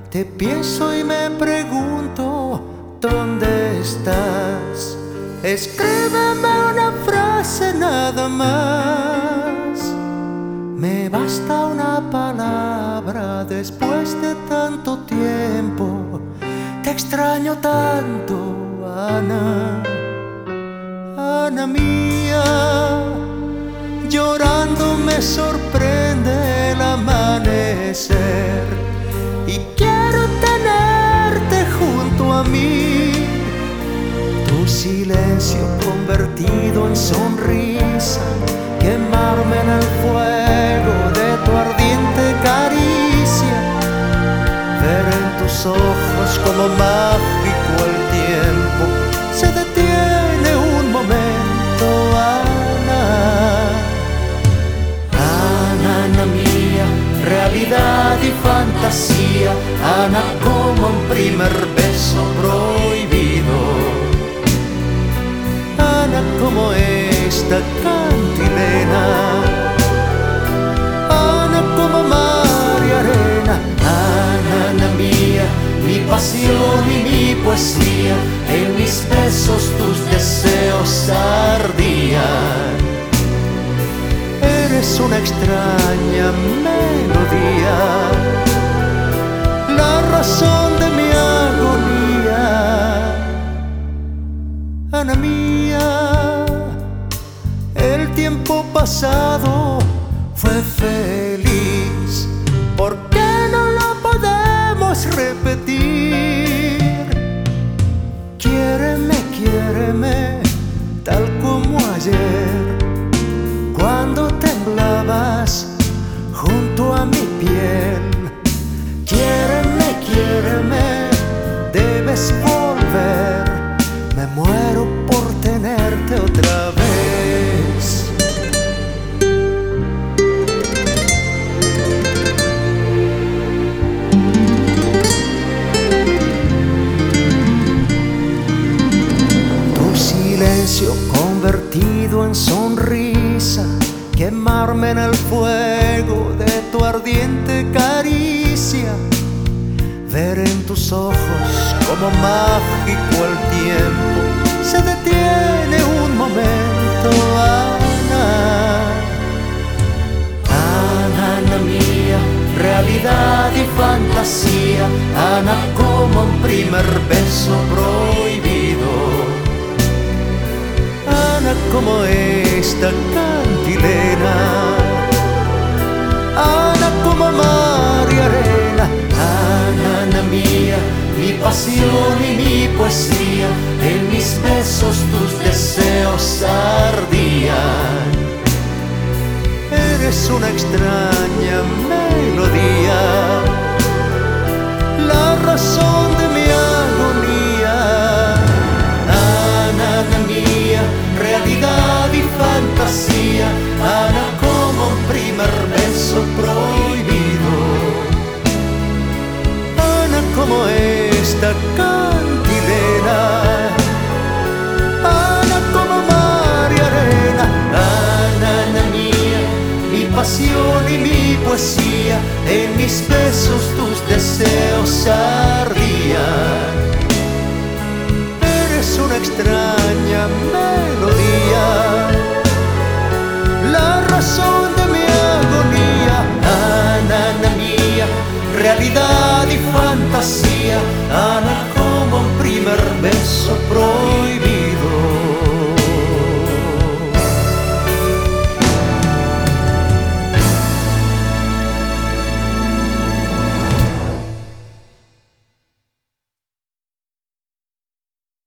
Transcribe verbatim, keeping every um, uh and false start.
Te pienso y me pregunto, ¿dónde estás? Escríbeme una frase nada más. Me basta una palabra después de tanto tiempo. Te extraño tanto, Ana, Ana mía. Llorando me sorprende el amanecer y quiero tenerte junto a mí. Tu silencio convertido en sonrisa, quemarme en el fuego de tu ardiente caricia, ver en tus ojos como mágico el tiempo se detiene un momento, Ana. Ana, Ana mía, realidad y fantasía, Ana como un primer beso prohibido, Ana como esta cantilena, Ana como mar y arena. Ana, Ana mía, mi pasión y mi poesía, en mis besos tus deseos ardían. Eres una extraña melodía, la razón de mi agonía. Ana mía, el tiempo pasado fue feliz, ¿por qué no lo podemos repetir? Quiéreme, quiéreme, tal como ayer, cuando temblabas junto a mi piel. Quiéreme, quiéreme, debes volver, me muero por tenerte otra vez. Tu silencio convertido en sonrisa, quemarme en el fuego de tu ardiente caricia, ver en tus ojos como mágico el tiempo se detiene un momento, Ana. Ana, Ana mía, realidad y fantasía, Ana como un primer beso prohibido, Ana como esta cantilena, Ana como mar y arena. Ana, Ana mía, mi pasión y mi poesía, en mis besos tus deseos ardían. Eres una extraña melodía, la razón de mi agonía. Ana, Ana mía, realidad y fantasía, Ana como un primer beso prohibido, Ana como esta cantilena, Ana como mar y arena. Ana, Ana mía, mi pasión y mi poesía, en mis besos tus deseos ardían. Eres una extraña melodía, la razón de mi agonía. Ana, Ana mía, realidad y fantasía, Ana como un primer beso prohibido.